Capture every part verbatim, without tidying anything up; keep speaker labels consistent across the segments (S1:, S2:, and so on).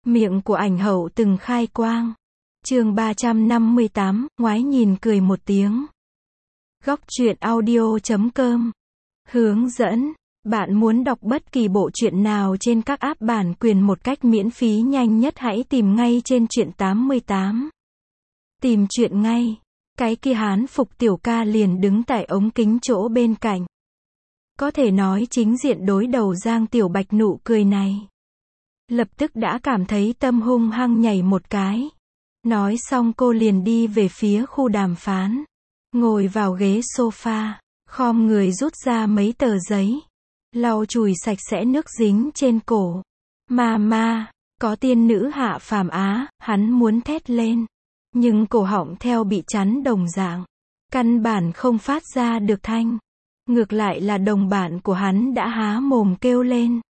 S1: Miệng của ảnh hậu từng khai quang. Chương ba trăm năm mươi tám, ngoái nhìn cười một tiếng. Góc truyện audio chấm com. Hướng dẫn. Bạn muốn đọc bất kỳ bộ truyện nào trên các app bản quyền một cách miễn phí nhanh nhất, hãy tìm ngay trên truyện tám mươi tám. Tìm truyện ngay. Cái kia hán phục tiểu ca liền đứng tại ống kính chỗ bên cạnh. Có thể nói chính diện đối đầu Giang Tiểu Bạch nụ cười này. Lập tức đã cảm thấy tâm hung hăng nhảy một cái. Nói xong cô liền đi về phía khu đàm phán. Ngồi vào ghế sofa, khom người rút ra mấy tờ giấy. Lau chùi sạch sẽ nước dính trên cổ. Ma ma, có tiên nữ hạ phàm á, hắn muốn thét lên. Nhưng cổ họng theo bị chắn đồng dạng. Căn bản không phát ra được thanh. Ngược lại là đồng bạn của hắn đã há mồm kêu lên.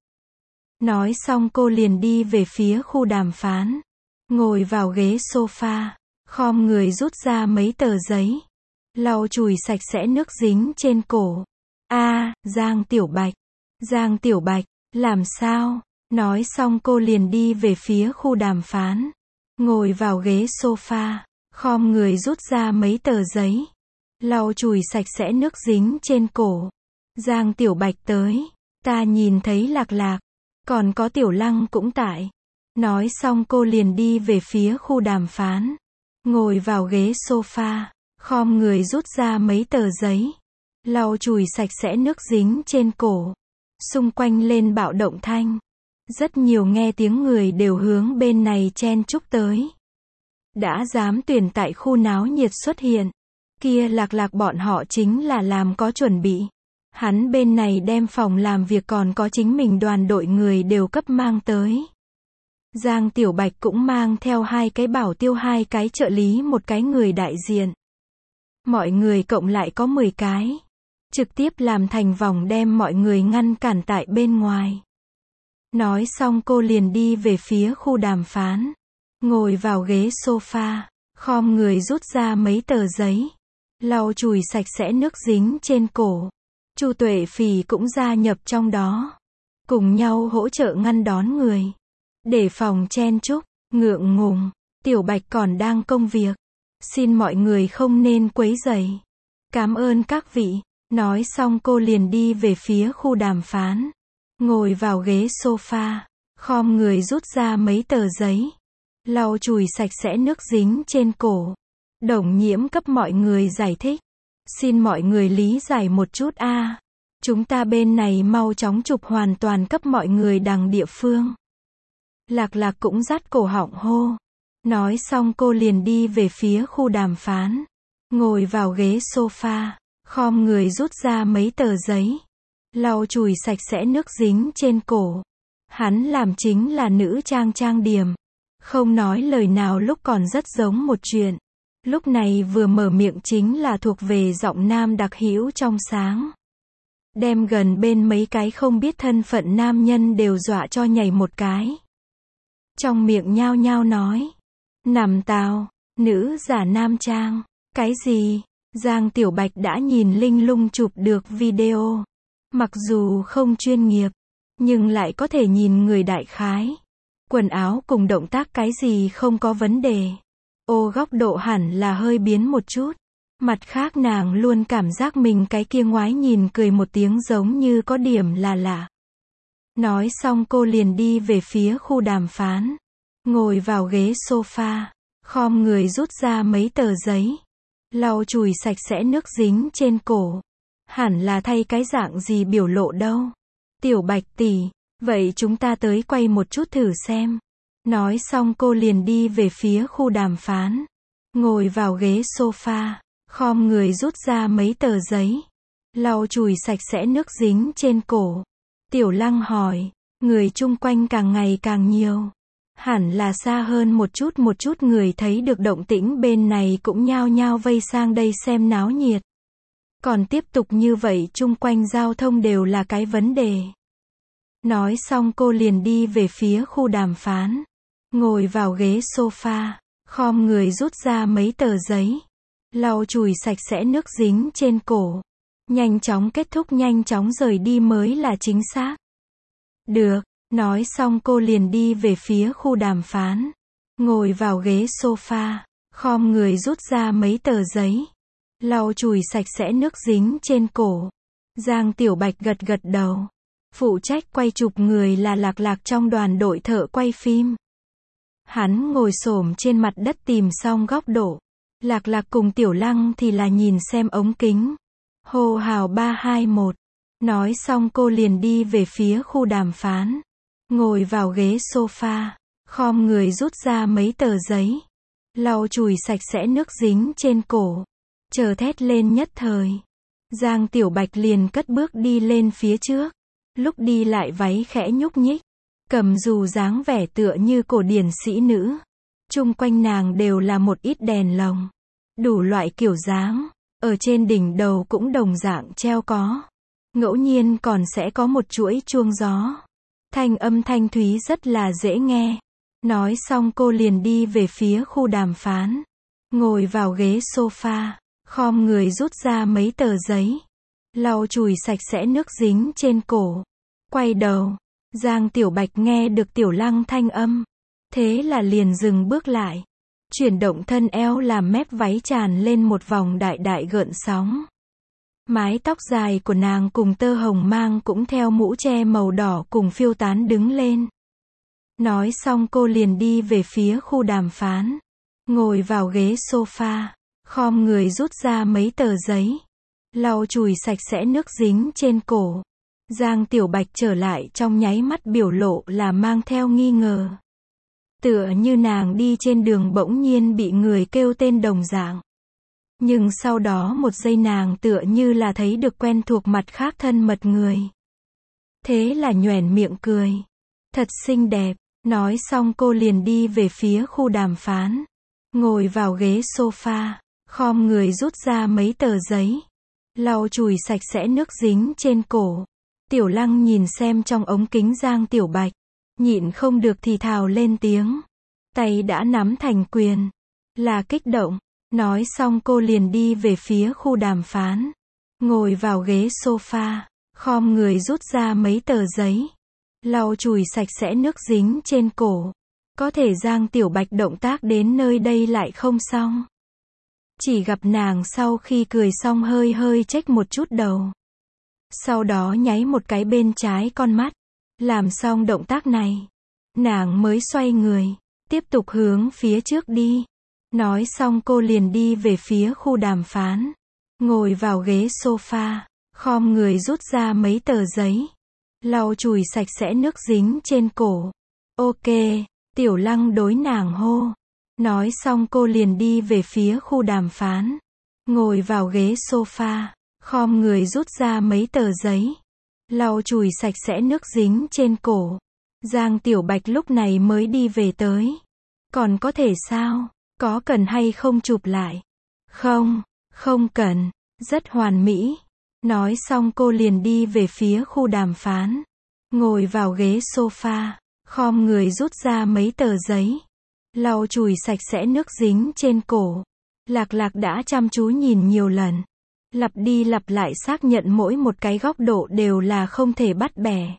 S1: Nói xong cô liền đi về phía khu đàm phán. Ngồi vào ghế sofa, khom người rút ra mấy tờ giấy. Lau chùi sạch sẽ nước dính trên cổ. A, Giang Tiểu Bạch. Giang Tiểu Bạch, làm sao? Nói xong cô liền đi về phía khu đàm phán. Ngồi vào ghế sofa, khom người rút ra mấy tờ giấy. Lau chùi sạch sẽ nước dính trên cổ. Giang Tiểu Bạch tới. Ta nhìn thấy Lạc Lạc. Còn có Tiểu Lăng cũng tại. Nói xong cô liền đi về phía khu đàm phán. Ngồi vào ghế sofa, khom người rút ra mấy tờ giấy. Lau chùi sạch sẽ nước dính trên cổ. Xung quanh lên bạo động thanh. Rất nhiều nghe tiếng người đều hướng bên này chen chúc tới. Đã dám tuyển tại khu náo nhiệt xuất hiện. Kia Lạc Lạc bọn họ chính là làm có chuẩn bị. Hắn bên này đem phòng làm việc còn có chính mình đoàn đội người đều cấp mang tới. Giang Tiểu Bạch cũng mang theo hai cái bảo tiêu, hai cái trợ lý, một cái người đại diện. Mọi người cộng lại có mười cái. Trực tiếp làm thành vòng đem mọi người ngăn cản tại bên ngoài. Nói xong cô liền đi về phía khu đàm phán. Ngồi vào ghế sofa, khom người rút ra mấy tờ giấy. Lau chùi sạch sẽ nước dính trên cổ. Chu Tuệ Phì cũng gia nhập trong đó. Cùng nhau hỗ trợ ngăn đón người. Để phòng chen chúc, ngượng ngùng. Tiểu Bạch còn đang công việc. Xin mọi người không nên quấy rầy. Cảm ơn các vị. Nói xong cô liền đi về phía khu đàm phán. Ngồi vào ghế sofa, khom người rút ra mấy tờ giấy. Lau chùi sạch sẽ nước dính trên cổ. Đồng Nhiễm cấp mọi người giải thích. Xin mọi người lý giải một chút a. À. Chúng ta bên này mau chóng chụp hoàn toàn cấp mọi người đằng địa phương. Lạc Lạc cũng dắt cổ họng hô. Nói xong cô liền đi về phía khu đàm phán. Ngồi vào ghế sofa, khom người rút ra mấy tờ giấy. Lau chùi sạch sẽ nước dính trên cổ. Hắn làm chính là nữ trang trang điểm. Không nói lời nào lúc còn rất giống một chuyện. Lúc này vừa mở miệng chính là thuộc về giọng nam đặc hữu trong sáng. Đem gần bên mấy cái không biết thân phận nam nhân đều dọa cho nhảy một cái. Trong miệng nhao nhao nói. Nằm tào, nữ giả nam trang. Cái gì? Giang Tiểu Bạch đã nhìn linh lung chụp được video. Mặc dù không chuyên nghiệp, nhưng lại có thể nhìn người đại khái. Quần áo cùng động tác cái gì không có vấn đề. Ô góc độ hẳn là hơi biến một chút. Mặt khác nàng luôn cảm giác mình cái kia ngoái nhìn cười một tiếng giống như có điểm là lạ. Nói xong cô liền đi về phía khu đàm phán. Ngồi vào ghế sofa, khom người rút ra mấy tờ giấy. Lau chùi sạch sẽ nước dính trên cổ. Hẳn là thay cái dạng gì biểu lộ đâu. Tiểu Bạch tỷ, vậy chúng ta tới quay một chút thử xem. Nói xong cô liền đi về phía khu đàm phán. Ngồi vào ghế sofa, khom người rút ra mấy tờ giấy. Lau chùi sạch sẽ nước dính trên cổ. Tiểu Lăng hỏi, người chung quanh càng ngày càng nhiều. Hẳn là xa hơn một chút một chút người thấy được động tĩnh bên này cũng nhao nhao vây sang đây xem náo nhiệt. Còn tiếp tục như vậy chung quanh giao thông đều là cái vấn đề. Nói xong cô liền đi về phía khu đàm phán. Ngồi vào ghế sofa, khom người rút ra mấy tờ giấy. Lau chùi sạch sẽ nước dính trên cổ. Nhanh chóng kết thúc, nhanh chóng rời đi mới là chính xác. Được, Nói xong cô liền đi về phía khu đàm phán. Ngồi vào ghế sofa, khom người rút ra mấy tờ giấy. Lau chùi sạch sẽ nước dính trên cổ. Giang Tiểu Bạch gật gật đầu. Phụ trách quay chụp người là Lạc Lạc trong đoàn đội thợ quay phim. Hắn ngồi xổm trên mặt đất tìm xong góc độ. Lạc Lạc cùng Tiểu Lăng thì là nhìn xem ống kính. Hô hào ba hai một. Nói xong cô liền đi về phía khu đàm phán. Ngồi vào ghế sofa, khom người rút ra mấy tờ giấy. Lau chùi sạch sẽ nước dính trên cổ. Chờ thét lên nhất thời. Giang Tiểu Bạch liền cất bước đi lên phía trước. Lúc đi lại váy khẽ nhúc nhích. Cầm dù dáng vẻ tựa như cổ điển sĩ nữ. Chung quanh nàng đều là một ít đèn lồng. Đủ loại kiểu dáng. Ở trên đỉnh đầu cũng đồng dạng treo có. Ngẫu nhiên còn sẽ có một chuỗi chuông gió. Thanh âm thanh thúy rất là dễ nghe. Nói xong cô liền đi về phía khu đàm phán. Ngồi vào ghế sofa, khom người rút ra mấy tờ giấy. Lau chùi sạch sẽ nước dính trên cổ. Quay đầu, Giang Tiểu Bạch nghe được Tiểu Lăng thanh âm. Thế là liền dừng bước lại. Chuyển động thân eo làm mép váy tràn lên một vòng đại đại gợn sóng. Mái tóc dài của nàng cùng tơ hồng mang cũng theo mũ che màu đỏ cùng phiêu tán đứng lên. Nói xong cô liền đi về phía khu đàm phán. Ngồi vào ghế sofa, khom người rút ra mấy tờ giấy. Lau chùi sạch sẽ nước dính trên cổ. Giang Tiểu Bạch trở lại trong nháy mắt biểu lộ là mang theo nghi ngờ. Tựa như nàng đi trên đường bỗng nhiên bị người kêu tên đồng dạng. Nhưng sau đó một giây nàng tựa như là thấy được quen thuộc mặt khác thân mật người. Thế là nhoẻn miệng cười. Thật xinh đẹp. Nói xong cô liền đi về phía khu đàm phán. Ngồi vào ghế sofa, khom người rút ra mấy tờ giấy. Lau chùi sạch sẽ nước dính trên cổ. Tiểu Lăng nhìn xem trong ống kính Giang Tiểu Bạch. Nhịn không được thì thào lên tiếng. Tay đã nắm thành quyền. Là kích động. Nói xong cô liền đi về phía khu đàm phán. Ngồi vào ghế sofa, khom người rút ra mấy tờ giấy. Lau chùi sạch sẽ nước dính trên cổ. Có thể Giang Tiểu Bạch động tác đến nơi đây lại không xong. Chỉ gặp nàng sau khi cười xong hơi hơi chếch một chút đầu. Sau đó nháy một cái bên trái con mắt. Làm xong động tác này, nàng mới xoay người, tiếp tục hướng phía trước đi. Nói xong cô liền đi về phía khu đàm phán. Ngồi vào ghế sofa, khom người rút ra mấy tờ giấy. Lau chùi sạch sẽ nước dính trên cổ. Ok, Tiểu Lăng đối nàng hô. Nói xong cô liền đi về phía khu đàm phán. Ngồi vào ghế sofa, khom người rút ra mấy tờ giấy. Lau chùi sạch sẽ nước dính trên cổ. Giang Tiểu Bạch lúc này mới đi về tới. Còn có thể sao? Có cần hay không chụp lại? Không, không cần. Rất hoàn mỹ. Nói xong cô liền đi về phía khu đàm phán. Ngồi vào ghế sofa, khom người rút ra mấy tờ giấy. Lau chùi sạch sẽ nước dính trên cổ. Lạc Lạc đã chăm chú nhìn nhiều lần. Lặp đi lặp lại xác nhận mỗi một cái góc độ đều là không thể bắt bẻ.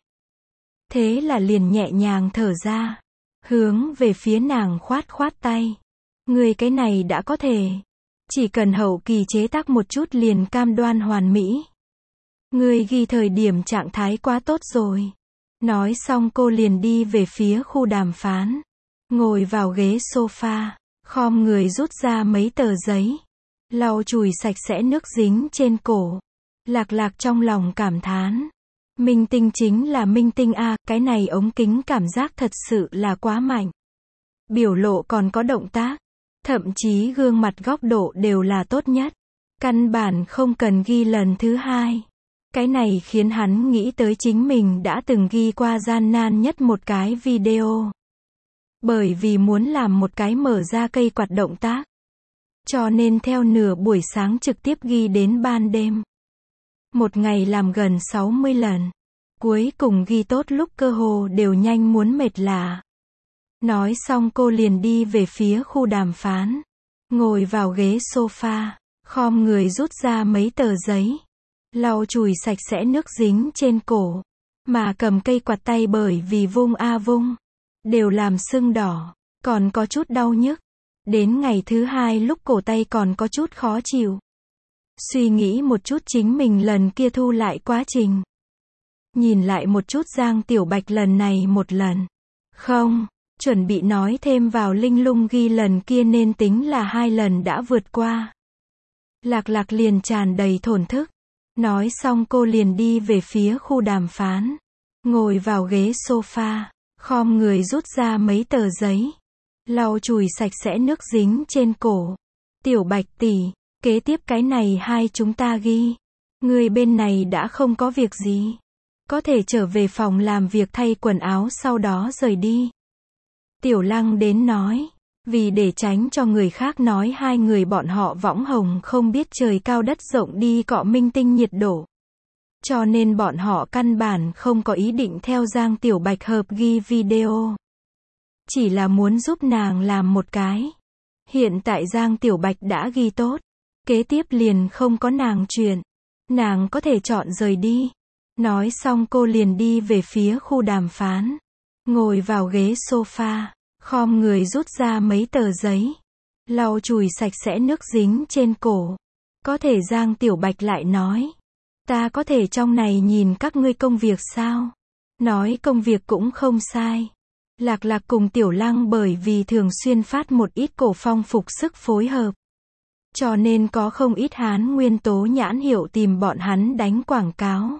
S1: Thế là liền nhẹ nhàng thở ra. Hướng về phía nàng khoát khoát tay. Người cái này đã có thể. Chỉ cần hậu kỳ chế tác một chút liền cam đoan hoàn mỹ. Người ghi thời điểm trạng thái quá tốt rồi. Nói xong cô liền đi về phía khu đàm phán. Ngồi vào ghế sofa, khom người rút ra mấy tờ giấy. Lau chùi sạch sẽ nước dính trên cổ. Lạc Lạc trong lòng cảm thán. Minh tinh chính là minh tinh a, cái này ống kính cảm giác thật sự là quá mạnh. Biểu lộ còn có động tác. Thậm chí gương mặt góc độ đều là tốt nhất. Căn bản không cần ghi lần thứ hai. Cái này khiến hắn nghĩ tới chính mình đã từng ghi qua gian nan nhất một cái video. Bởi vì muốn làm một cái mở ra cây quạt động tác. Cho nên theo nửa buổi sáng trực tiếp ghi đến ban đêm. Một ngày làm gần sáu mươi lần. Cuối cùng ghi tốt lúc cơ hồ đều nhanh muốn mệt lả. Nói xong cô liền đi về phía khu đàm phán. Ngồi vào ghế sofa, khom người rút ra mấy tờ giấy. Lau chùi sạch sẽ nước dính trên cổ. Mà cầm cây quạt tay bởi vì vung a vung, đều làm sưng đỏ, còn có chút đau nhức. Đến ngày thứ hai lúc cổ tay còn có chút khó chịu. Suy nghĩ một chút chính mình lần kia thu lại quá trình. Nhìn lại một chút Giang Tiểu Bạch lần này một lần. Không, chuẩn bị nói thêm vào linh lung ghi lần kia nên tính là hai lần đã vượt qua. Lạc Lạc liền tràn đầy thổn thức. Nói xong cô liền đi về phía khu đàm phán. Ngồi vào ghế sofa, khom người rút ra mấy tờ giấy. Lau chùi sạch sẽ nước dính trên cổ. Tiểu Bạch tỷ, kế tiếp cái này hai chúng ta ghi. Người bên này đã không có việc gì. Có thể trở về phòng làm việc thay quần áo sau đó rời đi. Tiểu Lăng đến nói. Vì để tránh cho người khác nói hai người bọn họ võng hồng không biết trời cao đất rộng đi cọ minh tinh nhiệt độ. Cho nên bọn họ căn bản không có ý định theo Giang Tiểu Bạch hợp ghi video. Chỉ là muốn giúp nàng làm một cái. Hiện tại Giang Tiểu Bạch đã ghi tốt. Kế tiếp liền không có nàng chuyện. Nàng có thể chọn rời đi. Nói xong cô liền đi về phía khu đàm phán. Ngồi vào ghế sofa. Khom người rút ra mấy tờ giấy. Lau chùi sạch sẽ nước dính trên cổ. Có thể Giang Tiểu Bạch lại nói. Ta có thể trong này nhìn các ngươi công việc sao? Nói công việc cũng không sai. Lạc Lạc cùng Tiểu Lăng bởi vì thường xuyên phát một ít cổ phong phục sức phối hợp. Cho nên có không ít Hán nguyên tố nhãn hiệu tìm bọn hắn đánh quảng cáo.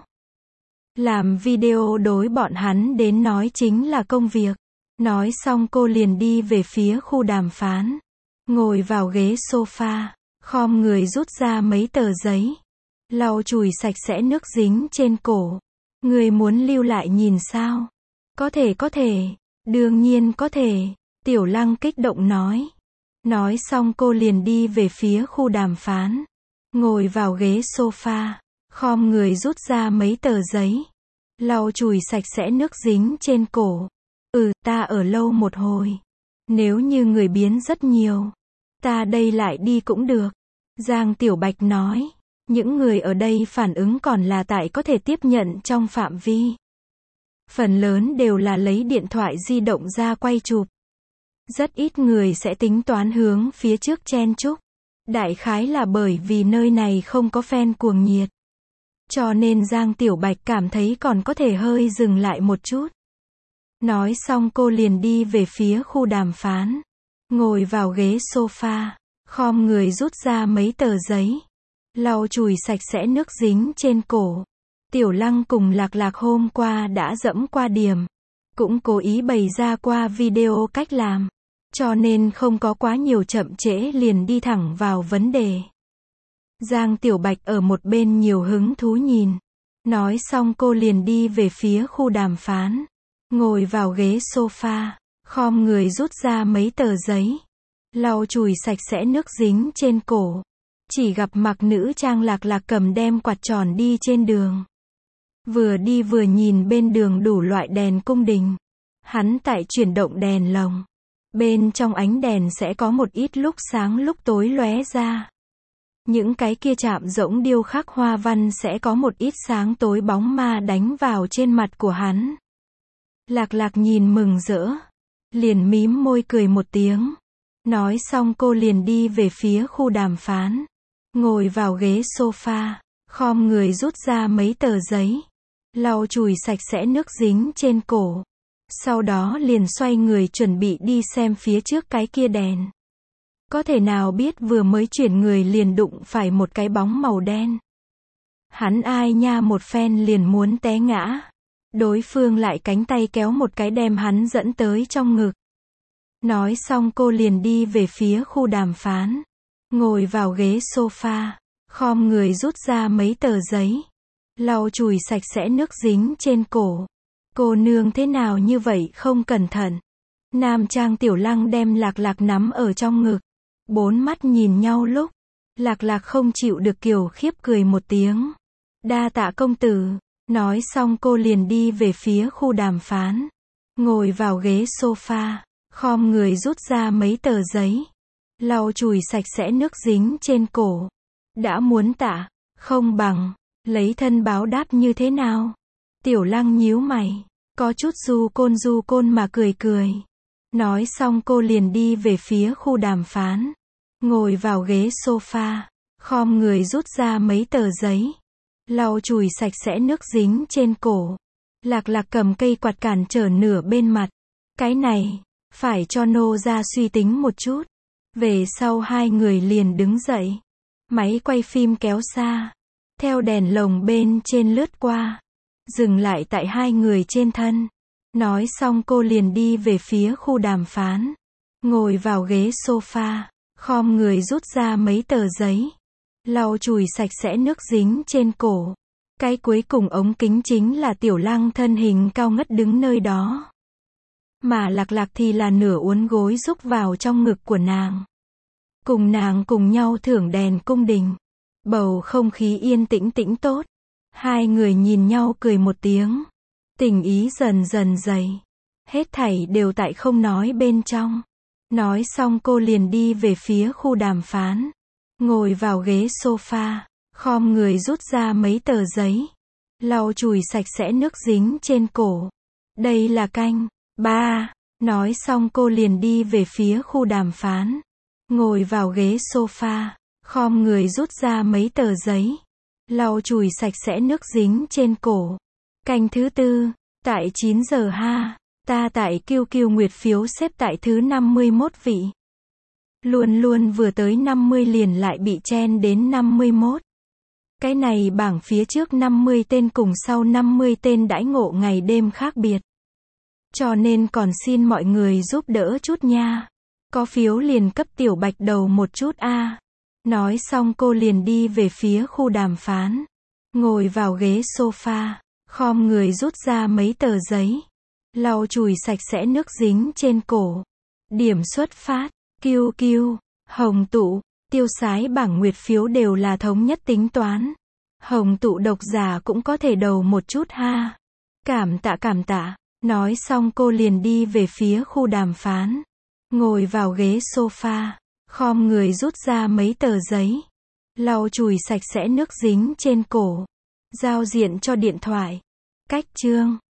S1: Làm video đối bọn hắn đến nói chính là công việc. Nói xong cô liền đi về phía khu đàm phán. Ngồi vào ghế sofa. Khom người rút ra mấy tờ giấy. Lau chùi sạch sẽ nước dính trên cổ. Người muốn lưu lại nhìn sao? Có thể có thể. Đương nhiên có thể. Tiểu Lăng kích động nói. Nói xong cô liền đi về phía khu đàm phán. Ngồi vào ghế sofa. Khom người rút ra mấy tờ giấy. Lau chùi sạch sẽ nước dính trên cổ. Ừ, ta ở lâu một hồi. Nếu như người biến rất nhiều. Ta đây lại đi cũng được. Giang Tiểu Bạch nói. Những người ở đây phản ứng còn là tại có thể tiếp nhận trong phạm vi. Phần lớn đều là lấy điện thoại di động ra quay chụp. Rất ít người sẽ tính toán hướng phía trước chen chúc. Đại khái là bởi vì nơi này không có fan cuồng nhiệt. Cho nên Giang Tiểu Bạch cảm thấy còn có thể hơi dừng lại một chút. Nói xong cô liền đi về phía khu đàm phán. Ngồi vào ghế sofa. Khom người rút ra mấy tờ giấy. Lau chùi sạch sẽ nước dính trên cổ. Tiểu Lăng cùng Lạc Lạc hôm qua đã dẫm qua điểm. Cũng cố ý bày ra qua video cách làm. Cho nên không có quá nhiều chậm trễ liền đi thẳng vào vấn đề. Giang Tiểu Bạch ở một bên nhiều hứng thú nhìn. Nói xong cô liền đi về phía khu đàm phán. Ngồi vào ghế sofa. Khom người rút ra mấy tờ giấy. Lau chùi sạch sẽ nước dính trên cổ. Chỉ gặp mặc nữ trang Lạc Lạc cầm đem quạt tròn đi trên đường. Vừa đi vừa nhìn bên đường đủ loại đèn cung đình. Hắn tại chuyển động đèn lồng. Bên trong ánh đèn sẽ có một ít lúc sáng lúc tối lóe ra. Những cái kia chạm rỗng điêu khắc hoa văn sẽ có một ít sáng tối bóng ma đánh vào trên mặt của hắn. Lạc Lạc nhìn mừng rỡ. Liền mím môi cười một tiếng. Nói xong cô liền đi về phía khu đàm phán. Ngồi vào ghế sofa. Khom người rút ra mấy tờ giấy. Lau chùi sạch sẽ nước dính trên cổ. Sau đó liền xoay người chuẩn bị đi xem phía trước cái kia đèn. Có thể nào biết vừa mới chuyển người liền đụng phải một cái bóng màu đen. Hắn ai nha một phen liền muốn té ngã. Đối phương lại cánh tay kéo một cái đem hắn dẫn tới trong ngực. Nói xong cô liền đi về phía khu đàm phán. Ngồi vào ghế sofa. Khom người rút ra mấy tờ giấy. Lau chùi sạch sẽ nước dính trên cổ. Cô nương thế nào như vậy không cẩn thận. Nam trang Tiểu Lăng đem Lạc Lạc nắm ở trong ngực. Bốn mắt nhìn nhau lúc. Lạc Lạc không chịu được kiều khiếp cười một tiếng. Đa tạ công tử. Nói xong cô liền đi về phía khu đàm phán. Ngồi vào ghế sofa. Khom người rút ra mấy tờ giấy. Lau chùi sạch sẽ nước dính trên cổ. Đã muốn tạ. Không bằng. Lấy thân báo đáp như thế nào? Tiểu Lăng nhíu mày, có chút du côn du côn mà cười cười. Nói xong cô liền đi về phía khu đàm phán. Ngồi vào ghế sofa, khom người rút ra mấy tờ giấy. Lau chùi sạch sẽ nước dính trên cổ. Lạc Lạc cầm cây quạt cản trở nửa bên mặt. Cái này, phải cho nô ra suy tính một chút. Về sau hai người liền đứng dậy. Máy quay phim kéo xa. Theo đèn lồng bên trên lướt qua. Dừng lại tại hai người trên thân. Nói xong cô liền đi về phía khu đàm phán. Ngồi vào ghế sofa, khom người rút ra mấy tờ giấy. Lau chùi sạch sẽ nước dính trên cổ. Cái cuối cùng ống kính chính là Tiểu Lăng thân hình cao ngất đứng nơi đó. Mà Lạc Lạc thì là nửa uốn gối rúc vào trong ngực của nàng. Cùng nàng cùng nhau thưởng đèn cung đình. Bầu không khí yên tĩnh tĩnh tốt. Hai người nhìn nhau cười một tiếng. Tình ý dần dần dày. Hết thảy đều tại không nói bên trong. Nói xong cô liền đi về phía khu đàm phán. Ngồi vào ghế sofa, khom người rút ra mấy tờ giấy. Lau chùi sạch sẽ nước dính trên cổ. Đây là canh ba. Nói xong cô liền đi về phía khu đàm phán. Ngồi vào ghế sofa, khom người rút ra mấy tờ giấy. Lau chùi sạch sẽ nước dính trên cổ. Canh thứ tư, tại chín giờ ha, ta tại Kiêu Kiêu Nguyệt phiếu xếp tại thứ năm mươi mốt vị. Luôn luôn vừa tới năm mươi liền lại bị chen đến năm mươi mốt. Cái này bảng phía trước năm mươi tên cùng sau năm mươi tên đãi ngộ ngày đêm khác biệt. Cho nên còn xin mọi người giúp đỡ chút nha. Có phiếu liền cấp Tiểu Bạch đầu một chút a. Nói xong cô liền đi về phía khu đàm phán. Ngồi vào ghế sofa, khom người rút ra mấy tờ giấy. Lau chùi sạch sẽ nước dính trên cổ. Điểm xuất phát, Kiêu Kiêu, Hồng Tụ, tiêu sái bảng nguyệt phiếu đều là thống nhất tính toán. Hồng Tụ độc giả cũng có thể đầu một chút ha. Cảm tạ cảm tạ. Nói xong cô liền đi về phía khu đàm phán. Ngồi vào ghế sofa, khom người rút ra mấy tờ giấy. Lau chùi sạch sẽ nước dính trên cổ. Giao diện cho điện thoại. Cách chương